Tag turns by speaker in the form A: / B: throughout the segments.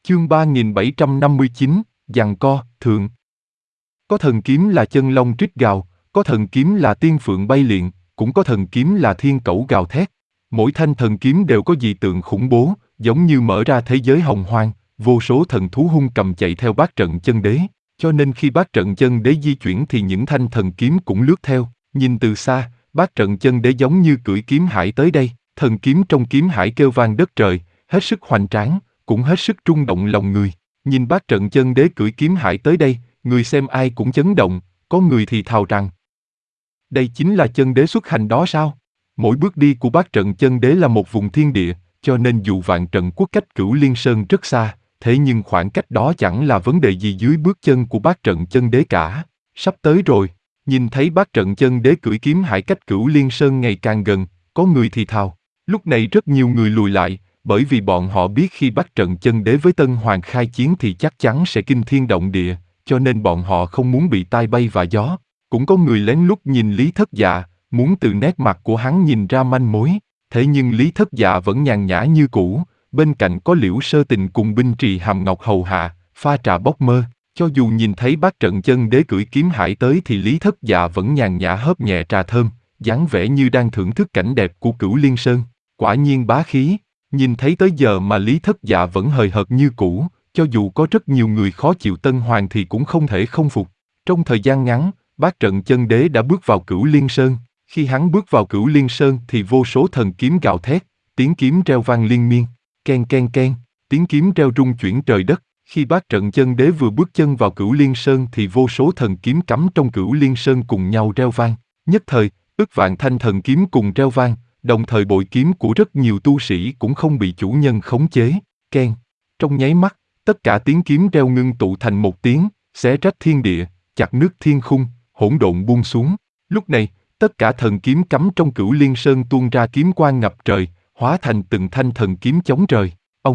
A: Chương 3759, giằng co, thượng. Có thần kiếm là chân long rít gào, có thần kiếm là tiên phượng bay liệng, cũng có thần kiếm là thiên cẩu gào thét. Mỗi thanh thần kiếm đều có dị tượng khủng bố, giống như mở ra thế giới hồng hoang, vô số thần thú hung cầm chạy theo bát trận chân đế. Cho nên khi bát trận chân đế di chuyển thì những thanh thần kiếm cũng lướt theo. Nhìn từ xa, bát trận chân đế giống như cưỡi kiếm hải tới đây. Thần kiếm trong kiếm hải kêu vang đất trời, hết sức hoành tráng, cũng hết sức rung động lòng người. Nhìn bát trận chân đế cưỡi kiếm hải tới đây, người xem ai cũng chấn động, có người thì thào rằng: đây chính là chân đế xuất hành đó sao? Mỗi bước đi của bát trận chân đế là một vùng thiên địa, cho nên dù vạn trận quốc cách Cửu Liên Sơn rất xa, thế nhưng khoảng cách đó chẳng là vấn đề gì dưới bước chân của bát trận chân đế cả. Sắp tới rồi, nhìn thấy bát trận chân đế cưỡi kiếm hải cách Cửu Liên Sơn ngày càng gần, có người thì thào. Lúc này rất nhiều người lùi lại, bởi vì bọn họ biết khi bát trận chân đế với Tân Hoàng khai chiến thì chắc chắn sẽ kinh thiên động địa, cho nên bọn họ không muốn bị tai bay vạ gió. Cũng có người lén lút nhìn Lý Thất Dạ, muốn từ nét mặt của hắn nhìn ra manh mối, thế nhưng Lý Thất Dạ vẫn nhàn nhã như cũ, bên cạnh có Liễu Sơ Tình cùng Binh Trì Hàm Ngọc hầu hạ, pha trà bốc mơ. Cho dù nhìn thấy bát trận chân đế cưỡi kiếm hải tới thì Lý Thất Dạ vẫn nhàn nhã hớp nhẹ trà thơm, dáng vẻ như đang thưởng thức cảnh đẹp của Cửu Liên Sơn. Quả nhiên bá khí, nhìn thấy tới giờ mà Lý Thất Dạ vẫn hời hợt như cũ, cho dù có rất nhiều người khó chịu Tân Hoàng thì cũng không thể không phục. Trong thời gian ngắn, bát trận chân đế đã bước vào Cửu Liên Sơn. Khi hắn bước vào Cửu Liên Sơn thì vô số thần kiếm gào thét, tiếng kiếm reo vang liên miên, ken ken ken, tiếng kiếm reo rung chuyển trời đất. Khi bát trận chân đế vừa bước chân vào Cửu Liên Sơn thì vô số thần kiếm cắm trong Cửu Liên Sơn cùng nhau reo vang. Nhất thời, ức vạn thanh thần kiếm cùng reo vang, đồng thời bội kiếm của rất nhiều tu sĩ cũng không bị chủ nhân khống chế. Ken. Trong nháy mắt, tất cả tiếng kiếm reo ngưng tụ thành một tiếng, xé rách thiên địa, chặt nứt thiên khung, hỗn độn buông xuống. Lúc này, tất cả thần kiếm cắm trong Cửu Liên Sơn tuôn ra kiếm quang ngập trời, hóa thành từng thanh thần kiếm chống trời.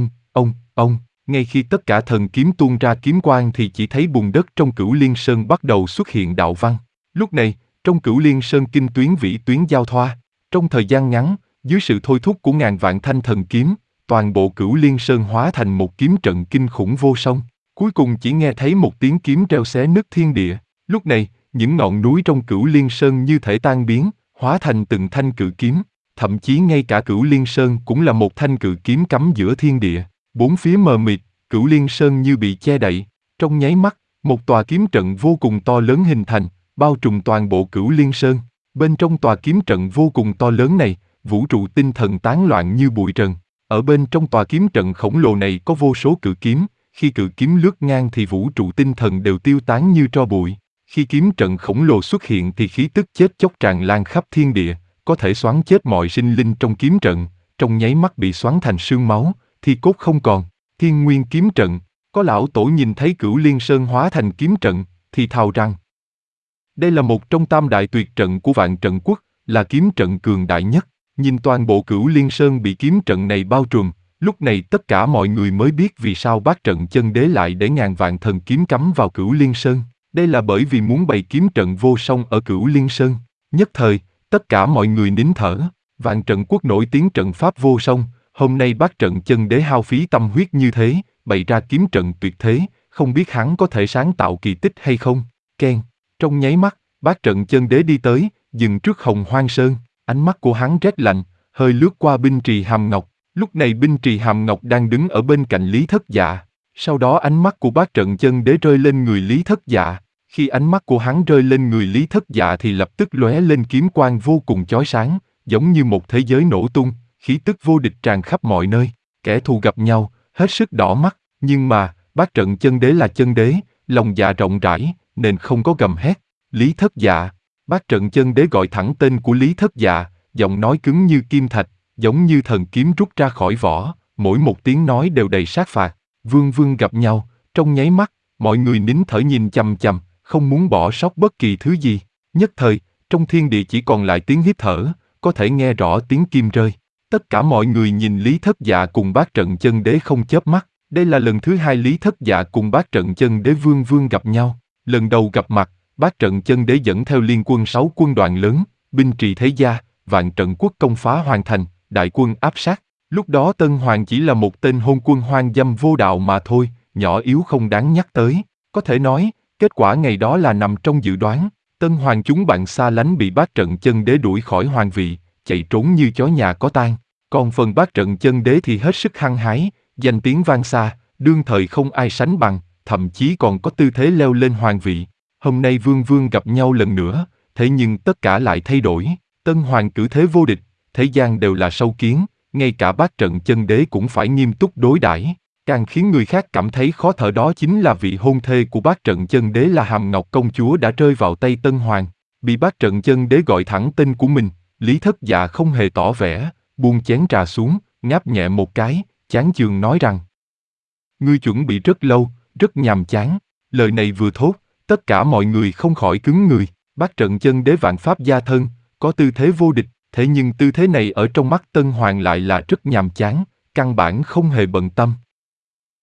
A: Ông. Ngay khi tất cả thần kiếm tuôn ra kiếm quang thì chỉ thấy bùn đất trong Cửu Liên Sơn bắt đầu xuất hiện đạo văn. Lúc này, trong Cửu Liên Sơn kinh tuyến vĩ tuyến giao thoa. Trong thời gian ngắn, dưới sự thôi thúc của ngàn vạn thanh thần kiếm, toàn bộ Cửu Liên Sơn hóa thành một kiếm trận kinh khủng vô song. Cuối cùng chỉ nghe thấy một tiếng kiếm reo xé nứt thiên địa. Lúc này, những ngọn núi trong Cửu Liên Sơn như thể tan biến, hóa thành từng thanh cự kiếm. Thậm chí ngay cả Cửu Liên Sơn cũng là một thanh cự kiếm cắm giữa thiên địa. Bốn phía mờ mịt, Cửu Liên Sơn như bị che đậy. Trong nháy mắt, một tòa kiếm trận vô cùng to lớn hình thành, bao trùm toàn bộ Cửu Liên Sơn. Bên trong tòa kiếm trận vô cùng to lớn này, vũ trụ tinh thần tán loạn như bụi trần. Ở bên trong tòa kiếm trận khổng lồ này có vô số cự kiếm, khi cự kiếm lướt ngang thì vũ trụ tinh thần đều tiêu tán như tro bụi. Khi kiếm trận khổng lồ xuất hiện thì khí tức chết chóc tràn lan khắp thiên địa, có thể xoắn chết mọi sinh linh trong kiếm trận, trong nháy mắt bị xoắn thành sương máu, thi cốt không còn. Thiên Nguyên kiếm trận, có lão tổ nhìn thấy Cửu Liên Sơn hóa thành kiếm trận, thì thào rằng: đây là một trong tam đại tuyệt trận của vạn trận quốc, là kiếm trận cường đại nhất. Nhìn toàn bộ Cửu Liên Sơn bị kiếm trận này bao trùm, lúc này tất cả mọi người mới biết vì sao bát trận chân đế lại để ngàn vạn thần kiếm cắm vào Cửu Liên Sơn. Đây là bởi vì muốn bày kiếm trận vô song ở Cửu Liên Sơn. Nhất thời, tất cả mọi người nín thở. Vạn trận quốc nổi tiếng trận pháp vô song, hôm nay bát trận chân đế hao phí tâm huyết như thế, bày ra kiếm trận tuyệt thế, không biết hắn có thể sáng tạo kỳ tích hay không. Ken. Trong nháy mắt, bát trận chân đế đi tới, dừng trước Hồng Hoang Sơn. Ánh mắt của hắn rét lạnh, hơi lướt qua Binh Trì Hàm Ngọc. Lúc này Binh Trì Hàm Ngọc đang đứng ở bên cạnh Lý Thất Dạ. Sau đó ánh mắt của bát trận chân đế rơi lên người Lý Thất Dạ. Khi ánh mắt của hắn rơi lên người Lý Thất Dạ thì lập tức lóe lên kiếm quang vô cùng chói sáng, giống như một thế giới nổ tung, khí tức vô địch tràn khắp mọi nơi. Kẻ thù gặp nhau, hết sức đỏ mắt, nhưng mà, bát trận chân đế là chân đế, lòng dạ rộng rãi, nên không có gầm hét. Lý Thất Dạ. Bát trận chân đế gọi thẳng tên của Lý Thất Dạ, giọng nói cứng như kim thạch, giống như thần kiếm rút ra khỏi vỏ, mỗi một tiếng nói đều đầy sát phạt. Vương gặp nhau, trong nháy mắt, mọi người nín thở nhìn chằm chằm, không muốn bỏ sót bất kỳ thứ gì. Nhất thời, trong thiên địa chỉ còn lại tiếng hít thở, có thể nghe rõ tiếng kim rơi. Tất cả mọi người nhìn Lý Thất Dạ cùng bát trận chân đế không chớp mắt. Đây là lần thứ hai Lý Thất Dạ cùng bát trận chân đế Vương gặp nhau. Lần đầu gặp mặt, bát trận chân đế dẫn theo liên quân 6 quân đoàn lớn, binh trì thế gia, vạn trận quốc công phá hoàn thành, đại quân áp sát. Lúc đó Tân Hoàng chỉ là một tên hôn quân hoang dâm vô đạo mà thôi, nhỏ yếu không đáng nhắc tới. Có thể nói, kết quả ngày đó là nằm trong dự đoán. Tân Hoàng chúng bạn xa lánh bị Bát Trận Chân Đế đuổi khỏi hoàng vị, chạy trốn như chó nhà có tang. Còn phần Bát Trận Chân Đế thì hết sức hăng hái, danh tiếng vang xa, đương thời không ai sánh bằng, thậm chí còn có tư thế leo lên hoàng vị. Hôm nay vương vương gặp nhau lần nữa, thế nhưng tất cả lại thay đổi. Tân Hoàng cử thế vô địch, thế gian đều là sâu kiến, ngay cả Bát Trận Chân Đế cũng phải nghiêm túc đối đãi. Càng khiến người khác cảm thấy khó thở đó chính là vị hôn thê của Bát Trận Chân Đế là Hàm Ngọc Công Chúa đã rơi vào tay Tân Hoàng. Bị Bát Trận Chân Đế gọi thẳng tên của mình, Lý Thất Dạ không hề tỏ vẻ, buông chén trà xuống, ngáp nhẹ một cái, chán chường nói rằng: Ngươi chuẩn bị rất lâu, rất nhàm chán. Lời này vừa thốt, tất cả mọi người không khỏi cứng người. Bát Trận Chân Đế vạn pháp gia thân, có tư thế vô địch, thế nhưng tư thế này ở trong mắt Tân Hoàng lại là rất nhàm chán, căn bản không hề bận tâm.